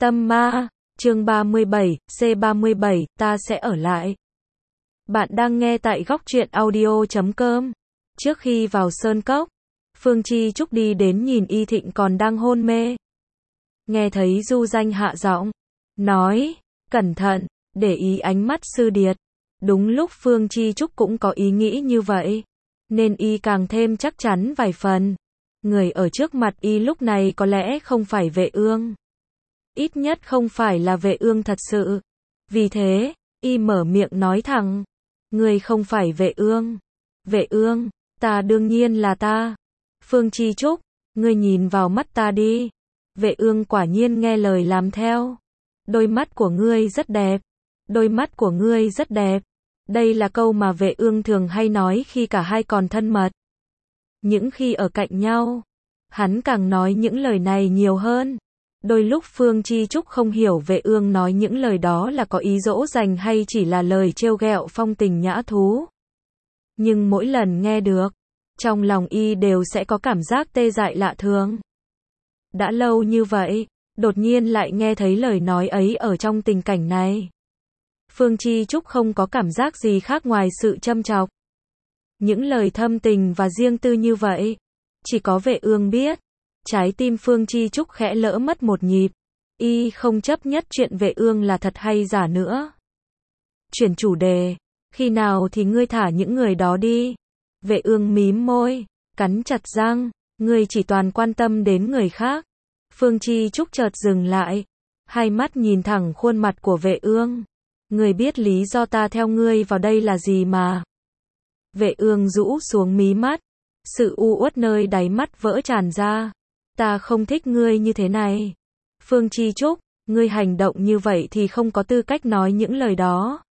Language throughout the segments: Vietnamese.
Tâm ma, chương 37, C37, ta sẽ ở lại. Bạn đang nghe tại góc truyện audio.com. Trước khi vào sơn cốc, Phương Chi Trúc đi đến nhìn Y Thịnh còn đang hôn mê. Nghe thấy Du Danh hạ giọng, nói, cẩn thận, để ý ánh mắt sư điệt. Đúng lúc Phương Chi Trúc cũng có ý nghĩ như vậy, nên Y càng thêm chắc chắn vài phần. Người ở trước mặt Y lúc này có lẽ không phải Vệ Ương. Ít nhất không phải là Vệ Ương thật sự. Vì thế, Y mở miệng nói thẳng, người không phải Vệ Ương. Vệ Ương, ta đương nhiên là ta. Phương Chi Trúc, ngươi nhìn vào mắt ta đi. Vệ Ương quả nhiên nghe lời làm theo. Đôi mắt của ngươi rất đẹp. Đôi mắt của ngươi rất đẹp. Đây là câu mà Vệ Ương thường hay nói khi cả hai còn thân mật. Những khi ở cạnh nhau, hắn càng nói những lời này nhiều hơn. Đôi lúc Phương Chi Trúc không hiểu Vệ Ương nói những lời đó là có ý dỗ dành hay chỉ là lời trêu ghẹo phong tình nhã thú. Nhưng mỗi lần nghe được, trong lòng Y đều sẽ có cảm giác tê dại lạ thường. Đã lâu như vậy, đột nhiên lại nghe thấy lời nói ấy ở trong tình cảnh này. Phương Chi Trúc không có cảm giác gì khác ngoài sự châm chọc. Những lời thâm tình và riêng tư như vậy, chỉ có Vệ Ương biết. Trái tim Phương Chi Trúc khẽ lỡ mất một nhịp. Y không chấp nhất chuyện Vệ Ương là thật hay giả nữa. Chuyển chủ đề, khi nào thì ngươi thả những người đó đi. Vệ Ương mím môi, cắn chặt răng, ngươi chỉ toàn quan tâm đến người khác. Phương Chi Trúc chợt dừng lại, hai mắt nhìn thẳng khuôn mặt của Vệ Ương. Ngươi biết lý do ta theo ngươi vào đây là gì mà. Vệ Ương rũ xuống mí mắt, sự u uất nơi đáy mắt vỡ tràn ra. Ta không thích ngươi như thế này. Phương Chi Trúc, ngươi hành động như vậy thì không có tư cách nói những lời đó.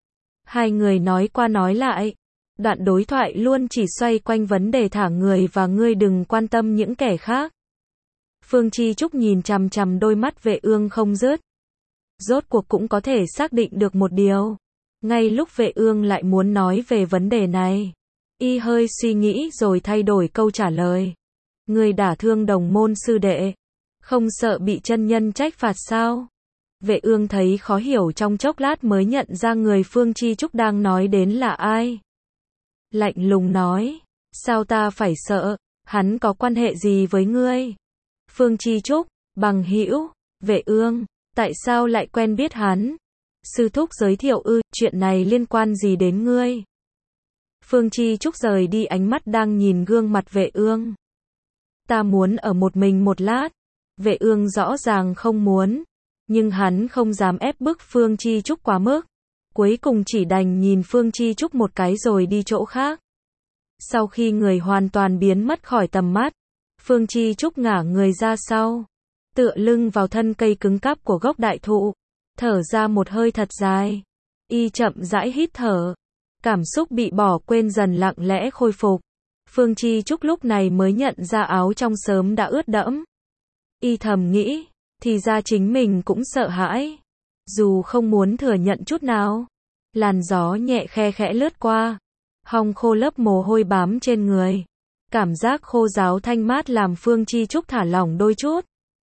Hai người nói qua nói lại. Đoạn đối thoại luôn chỉ xoay quanh vấn đề thả người và ngươi đừng quan tâm những kẻ khác. Phương Chi Trúc nhìn chằm chằm đôi mắt Vệ Ương không dứt. Rốt cuộc cũng có thể xác định được một điều. Ngay lúc Vệ Ương lại muốn nói về vấn đề này, Y hơi suy nghĩ rồi thay đổi câu trả lời. Ngươi đả thương đồng môn sư đệ, không sợ bị chân nhân trách phạt sao? Vệ Ương thấy khó hiểu trong chốc lát mới nhận ra người Phương Chi Trúc đang nói đến là ai. Lạnh lùng nói, sao ta phải sợ, hắn có quan hệ gì với ngươi? Phương Chi Trúc, bằng hữu. Vệ Ương, tại sao lại quen biết hắn? Sư thúc giới thiệu ư, chuyện này liên quan gì đến ngươi? Phương Chi Trúc rời đi ánh mắt đang nhìn gương mặt Vệ Ương. Ta muốn ở một mình một lát. Vệ Ương rõ ràng không muốn, nhưng hắn không dám ép bức Phương Chi Trúc quá mức. Cuối cùng chỉ đành nhìn Phương Chi Trúc một cái rồi đi chỗ khác. Sau khi người hoàn toàn biến mất khỏi tầm mắt, Phương Chi Trúc ngả người ra sau, tựa lưng vào thân cây cứng cáp của gốc đại thụ, thở ra một hơi thật dài. Y chậm rãi hít thở, cảm xúc bị bỏ quên dần lặng lẽ khôi phục. Phương Chi Trúc lúc này mới nhận ra áo trong sớm đã ướt đẫm. Y thầm nghĩ, thì ra chính mình cũng sợ hãi. Dù không muốn thừa nhận chút nào. Làn gió nhẹ khe khẽ lướt qua. Hong khô lớp mồ hôi bám trên người. Cảm giác khô ráo thanh mát làm Phương Chi Trúc thả lỏng đôi chút.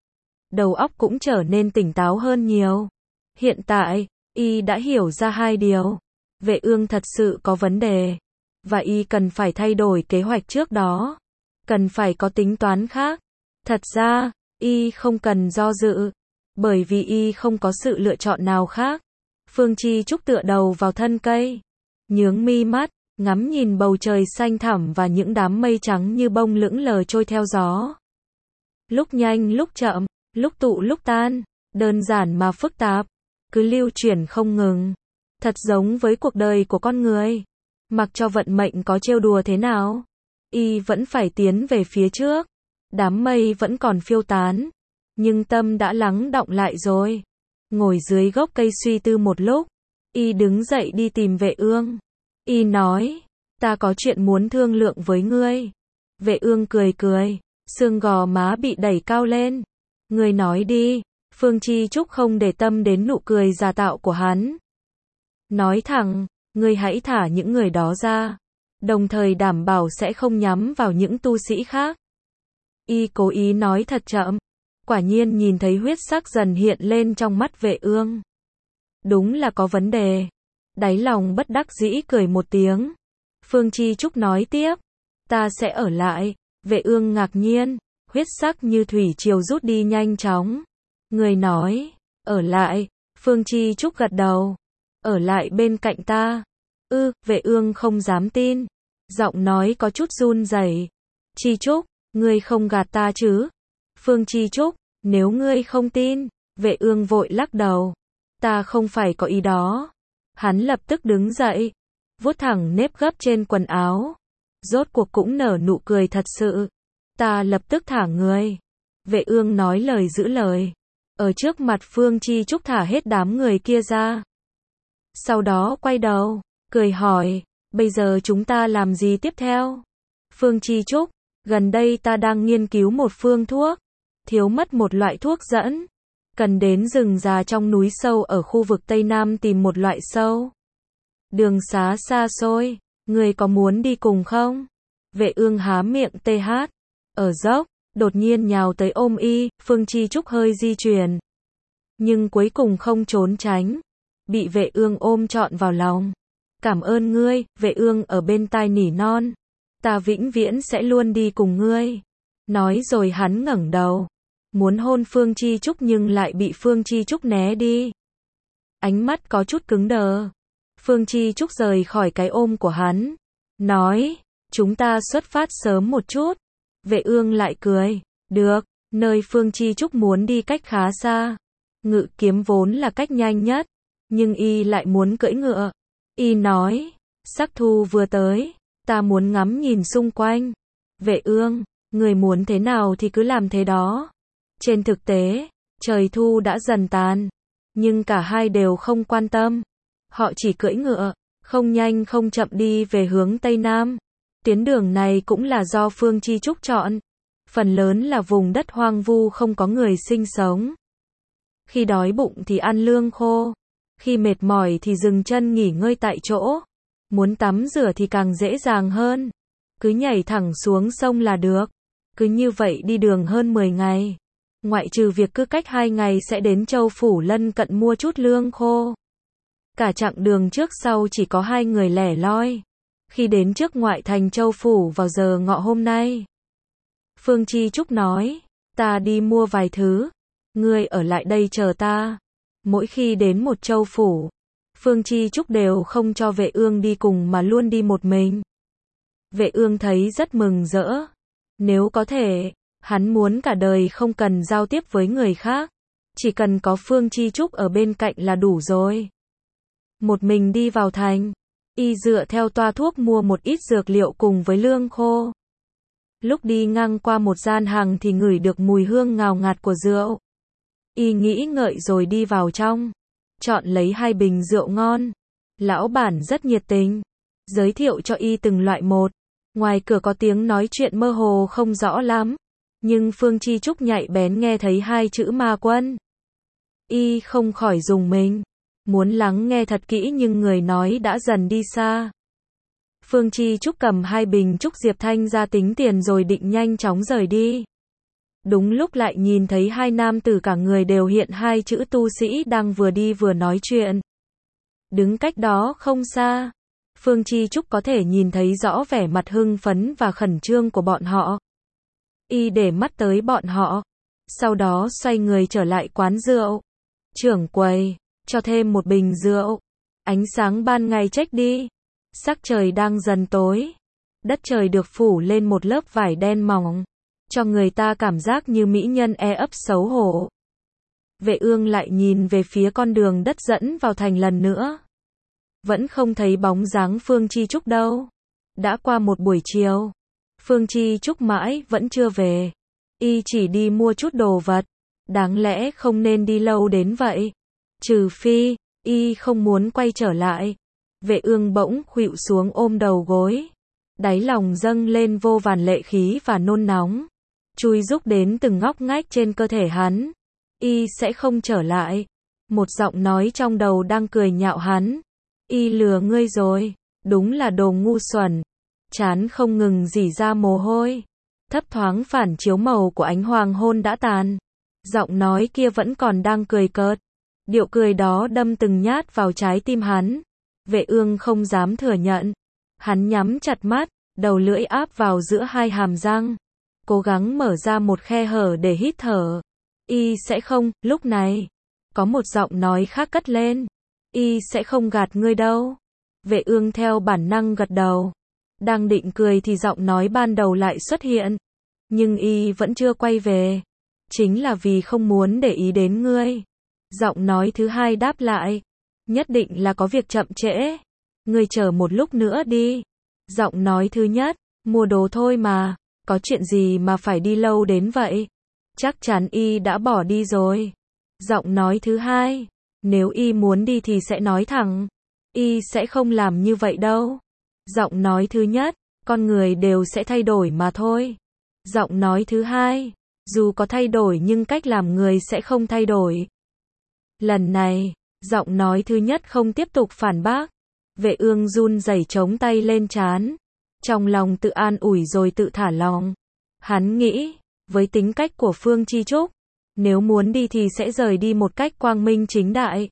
Đầu óc cũng trở nên tỉnh táo hơn nhiều. Hiện tại, Y đã hiểu ra hai điều. Vệ Ương thật sự có vấn đề. Và Y cần phải thay đổi kế hoạch trước đó. Cần phải có tính toán khác. Thật ra, Y không cần do dự. Bởi vì Y không có sự lựa chọn nào khác. Phương Chi Trúc tựa đầu vào thân cây. Nhướng mi mắt, ngắm nhìn bầu trời xanh thẳm và những đám mây trắng như bông lững lờ trôi theo gió. Lúc nhanh lúc chậm, lúc tụ lúc tan. Đơn giản mà phức tạp. Cứ lưu chuyển không ngừng. Thật giống với cuộc đời của con người. Mặc cho vận mệnh có trêu đùa thế nào, Y vẫn phải tiến về phía trước. Đám mây vẫn còn phiêu tán, nhưng tâm đã lắng đọng lại rồi. Ngồi dưới gốc cây suy tư một lúc, Y đứng dậy đi tìm Vệ Ương. Y nói, ta có chuyện muốn thương lượng với ngươi. Vệ Ương cười cười, xương gò má bị đẩy cao lên. Ngươi nói đi. Phương Chi Trúc không để tâm đến nụ cười giả tạo của hắn. Nói thẳng, ngươi hãy thả những người đó ra, đồng thời đảm bảo sẽ không nhắm vào những tu sĩ khác. Y cố ý nói thật chậm, quả nhiên nhìn thấy huyết sắc dần hiện lên trong mắt Vệ Ương. Đúng là có vấn đề. Đáy lòng bất đắc dĩ cười một tiếng. Phương Chi Trúc nói tiếp, ta sẽ ở lại. Vệ Ương ngạc nhiên, huyết sắc như thủy triều rút đi nhanh chóng. Người nói, ở lại. Phương Chi Trúc gật đầu. Ở lại bên cạnh ta. Vệ Ương không dám tin. Giọng nói có chút run rẩy. Chi Trúc, ngươi không gạt ta chứ? Phương Chi Trúc, nếu ngươi không tin. Vệ Ương vội lắc đầu. Ta không phải có ý đó. Hắn lập tức đứng dậy, vuốt thẳng nếp gấp trên quần áo. Rốt cuộc cũng nở nụ cười thật sự. Ta lập tức thả người. Vệ Ương nói lời giữ lời. Ở trước mặt Phương Chi Trúc thả hết đám người kia ra. Sau đó quay đầu, cười hỏi, bây giờ chúng ta làm gì tiếp theo? Phương Chi Trúc, gần đây ta đang nghiên cứu một phương thuốc. Thiếu mất một loại thuốc dẫn. Cần đến rừng già trong núi sâu ở khu vực Tây Nam tìm một loại sâu. Đường xá xa xôi, người có muốn đi cùng không? Vệ Ương há miệng TH. Ở dốc, đột nhiên nhào tới ôm y, Phương Chi Trúc hơi di chuyển. Nhưng cuối cùng không trốn tránh. Bị Vệ Ương ôm trọn vào lòng. Cảm ơn ngươi, Vệ Ương ở bên tai nỉ non. Ta vĩnh viễn sẽ luôn đi cùng ngươi. Nói rồi hắn ngẩng đầu. Muốn hôn Phương Chi Trúc nhưng lại bị Phương Chi Trúc né đi. Ánh mắt có chút cứng đờ. Phương Chi Trúc rời khỏi cái ôm của hắn. Nói, chúng ta xuất phát sớm một chút. Vệ Ương lại cười. Được, nơi Phương Chi Trúc muốn đi cách khá xa. Ngự kiếm vốn là cách nhanh nhất. Nhưng y lại muốn cưỡi ngựa. Y nói, sắc thu vừa tới. Ta muốn ngắm nhìn xung quanh. Vệ Ương, người muốn thế nào thì cứ làm thế đó. Trên thực tế, trời thu đã dần tàn. Nhưng cả hai đều không quan tâm. Họ chỉ cưỡi ngựa, không nhanh không chậm đi về hướng Tây Nam. Tuyến đường này cũng là do Phương Chi Trúc chọn. Phần lớn là vùng đất hoang vu không có người sinh sống. Khi đói bụng thì ăn lương khô. Khi mệt mỏi thì dừng chân nghỉ ngơi tại chỗ. Muốn tắm rửa thì càng dễ dàng hơn. Cứ nhảy thẳng xuống sông là được. Cứ như vậy đi đường hơn 10 ngày. Ngoại trừ việc cứ cách 2 ngày sẽ đến châu phủ lân cận mua chút lương khô. Cả chặng đường trước sau chỉ có 2 người lẻ loi. Khi đến trước ngoại thành châu phủ vào giờ ngọ hôm nay. Phương Chi Trúc nói, ta đi mua vài thứ. Ngươi ở lại đây chờ ta. Mỗi khi đến một châu phủ, Phương Chi Trúc đều không cho Vệ Ương đi cùng mà luôn đi một mình. Vệ Ương thấy rất mừng rỡ. Nếu có thể, hắn muốn cả đời không cần giao tiếp với người khác. Chỉ cần có Phương Chi Trúc ở bên cạnh là đủ rồi. Một mình đi vào thành. Y dựa theo toa thuốc mua một ít dược liệu cùng với lương khô. Lúc đi ngang qua một gian hàng thì ngửi được mùi hương ngào ngạt của rượu. Y nghĩ ngợi rồi đi vào trong. Chọn lấy 2 bình rượu ngon. Lão bản rất nhiệt tình. Giới thiệu cho Y từng loại một. Ngoài cửa có tiếng nói chuyện mơ hồ không rõ lắm. Nhưng Phương Chi Trúc nhạy bén nghe thấy 2 chữ Ma Quân. Y không khỏi rùng mình. Muốn lắng nghe thật kỹ nhưng người nói đã dần đi xa. Phương Chi Trúc cầm 2 bình trúc diệp thanh ra tính tiền rồi định nhanh chóng rời đi. Đúng lúc lại nhìn thấy 2 nam tử cả người đều hiện 2 chữ tu sĩ đang vừa đi vừa nói chuyện. Đứng cách đó không xa. Phương Chi Trúc có thể nhìn thấy rõ vẻ mặt hưng phấn và khẩn trương của bọn họ. Y để mắt tới bọn họ. Sau đó xoay người trở lại quán rượu. Trưởng quầy, cho thêm một bình rượu. Ánh sáng ban ngày trách đi. Sắc trời đang dần tối. Đất trời được phủ lên một lớp vải đen mỏng. Cho người ta cảm giác như mỹ nhân ấp xấu hổ. Vệ Ương lại nhìn về phía con đường đất dẫn vào thành lần nữa. Vẫn không thấy bóng dáng Phương Chi Trúc đâu. Đã qua một buổi chiều. Phương Chi Trúc mãi vẫn chưa về. Y chỉ đi mua chút đồ vật. Đáng lẽ không nên đi lâu đến vậy. Trừ phi, Y không muốn quay trở lại. Vệ Ương bỗng khuỵu xuống ôm đầu gối. Đáy lòng dâng lên vô vàn lệ khí và nôn nóng. Chui rúc đến từng ngóc ngách trên cơ thể hắn. Y sẽ không trở lại. Một giọng nói trong đầu đang cười nhạo hắn. Y lừa ngươi rồi. Đúng là đồ ngu xuẩn. Trán không ngừng rỉ ra mồ hôi. Thấp thoáng phản chiếu màu của ánh hoàng hôn đã tàn. Giọng nói kia vẫn còn đang cười cợt. Điệu cười đó đâm từng nhát vào trái tim hắn. Vệ Ương không dám thừa nhận. Hắn nhắm chặt mắt, đầu lưỡi áp vào giữa hai hàm răng. Cố gắng mở ra một khe hở để hít thở. Y sẽ không, lúc này. Có một giọng nói khác cất lên. Y sẽ không gạt ngươi đâu. Vệ Ương theo bản năng gật đầu. Đang định cười thì giọng nói ban đầu lại xuất hiện. Nhưng Y vẫn chưa quay về. Chính là vì không muốn để ý đến ngươi. Giọng nói thứ hai đáp lại. Nhất định là có việc chậm trễ. Ngươi chờ một lúc nữa đi. Giọng nói thứ nhất. Mua đồ thôi mà. Có chuyện gì mà phải đi lâu đến vậy? Chắc chắn Y đã bỏ đi rồi. Giọng nói thứ hai. Nếu Y muốn đi thì sẽ nói thẳng. Y sẽ không làm như vậy đâu. Giọng nói thứ nhất. Con người đều sẽ thay đổi mà thôi. Giọng nói thứ hai. Dù có thay đổi nhưng cách làm người sẽ không thay đổi. Lần này, giọng nói thứ nhất không tiếp tục phản bác. Vệ Ương run rẩy chống tay lên trán. Trong lòng tự an ủi rồi tự thả lòng. Hắn nghĩ, với tính cách của Phương Chi Trúc, nếu muốn đi thì sẽ rời đi một cách quang minh chính đại.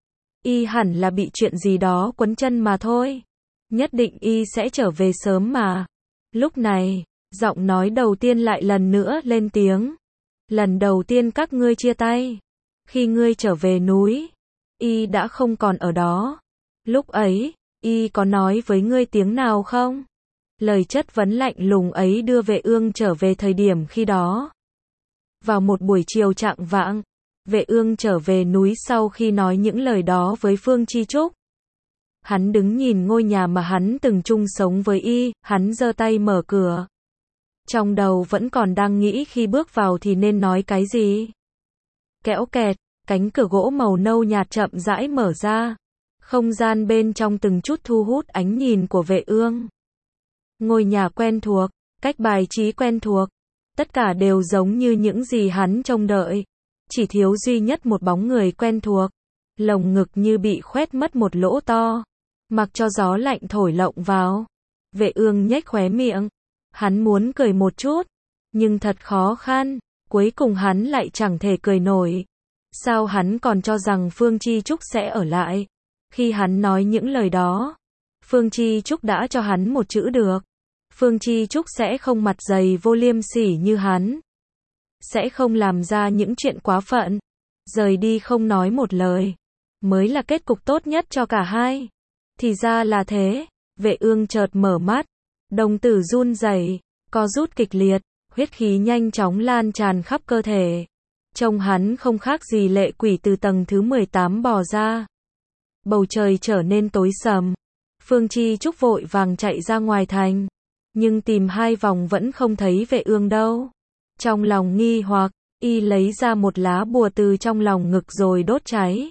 Y hẳn là bị chuyện gì đó quấn chân mà thôi. Nhất định Y sẽ trở về sớm mà. Lúc này, giọng nói đầu tiên lại lần nữa lên tiếng. Lần đầu tiên các ngươi chia tay. Khi ngươi trở về núi, Y đã không còn ở đó. Lúc ấy, Y có nói với ngươi tiếng nào không? Lời chất vấn lạnh lùng ấy đưa Vệ Ương trở về thời điểm khi đó. Vào một buổi chiều chạng vạng, Vệ Ương trở về núi sau khi nói những lời đó với Phương Chi Trúc. Hắn đứng nhìn ngôi nhà mà hắn từng chung sống với Y, hắn giơ tay mở cửa. Trong đầu vẫn còn đang nghĩ khi bước vào thì nên nói cái gì. Kéo kẹt, cánh cửa gỗ màu nâu nhạt chậm rãi mở ra. Không gian bên trong từng chút thu hút ánh nhìn của Vệ Ương. Ngôi nhà quen thuộc, cách bài trí quen thuộc. Tất cả đều giống như những gì hắn trông đợi. Chỉ thiếu duy nhất một bóng người quen thuộc. Lồng ngực như bị khoét mất một lỗ to. Mặc cho gió lạnh thổi lộng vào. Vệ Ương nhếch khóe miệng. Hắn muốn cười một chút. Nhưng thật khó khăn. Cuối cùng hắn lại chẳng thể cười nổi. Sao hắn còn cho rằng Phương Chi Trúc sẽ ở lại? Khi hắn nói những lời đó, Phương Chi Trúc đã cho hắn một chữ được. Phương Chi Trúc sẽ không mặt dày vô liêm sỉ như hắn. Sẽ không làm ra những chuyện quá phận. Rời đi không nói một lời. Mới là kết cục tốt nhất cho cả hai. Thì ra là thế. Vệ Ương chợt mở mắt. Đồng tử run rẩy, co rút kịch liệt. Huyết khí nhanh chóng lan tràn khắp cơ thể. Trông hắn không khác gì lệ quỷ từ tầng thứ 18 bò ra. Bầu trời trở nên tối sầm. Phương Chi Trúc vội vàng chạy ra ngoài thành. Nhưng tìm hai vòng vẫn không thấy Vệ Ương đâu. Trong lòng nghi hoặc, Y lấy ra một lá bùa từ trong lòng ngực rồi đốt cháy.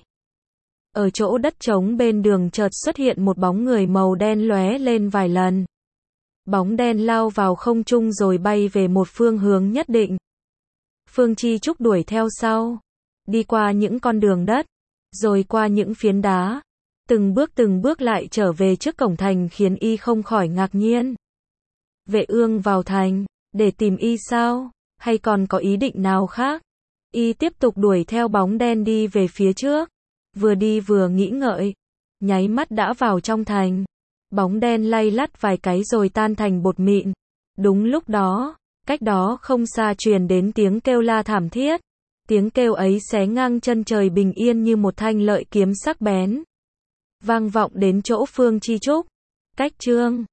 Ở chỗ đất trống bên đường chợt xuất hiện một bóng người màu đen lóe lên vài lần. Bóng đen lao vào không trung rồi bay về một phương hướng nhất định. Phương Chi Trúc đuổi theo sau. Đi qua những con đường đất. Rồi qua những phiến đá. Từng bước lại trở về trước cổng thành khiến Y không khỏi ngạc nhiên. Vệ Ương vào thành. Để tìm Y sao? Hay còn có ý định nào khác? Y tiếp tục đuổi theo bóng đen đi về phía trước. Vừa đi vừa nghĩ ngợi. Nháy mắt đã vào trong thành. Bóng đen lay lắt vài cái rồi tan thành bột mịn. Đúng lúc đó, cách đó không xa truyền đến tiếng kêu la thảm thiết. Tiếng kêu ấy xé ngang chân trời bình yên như một thanh lợi kiếm sắc bén. Vang vọng đến chỗ Phương Chi Trúc. Cách chương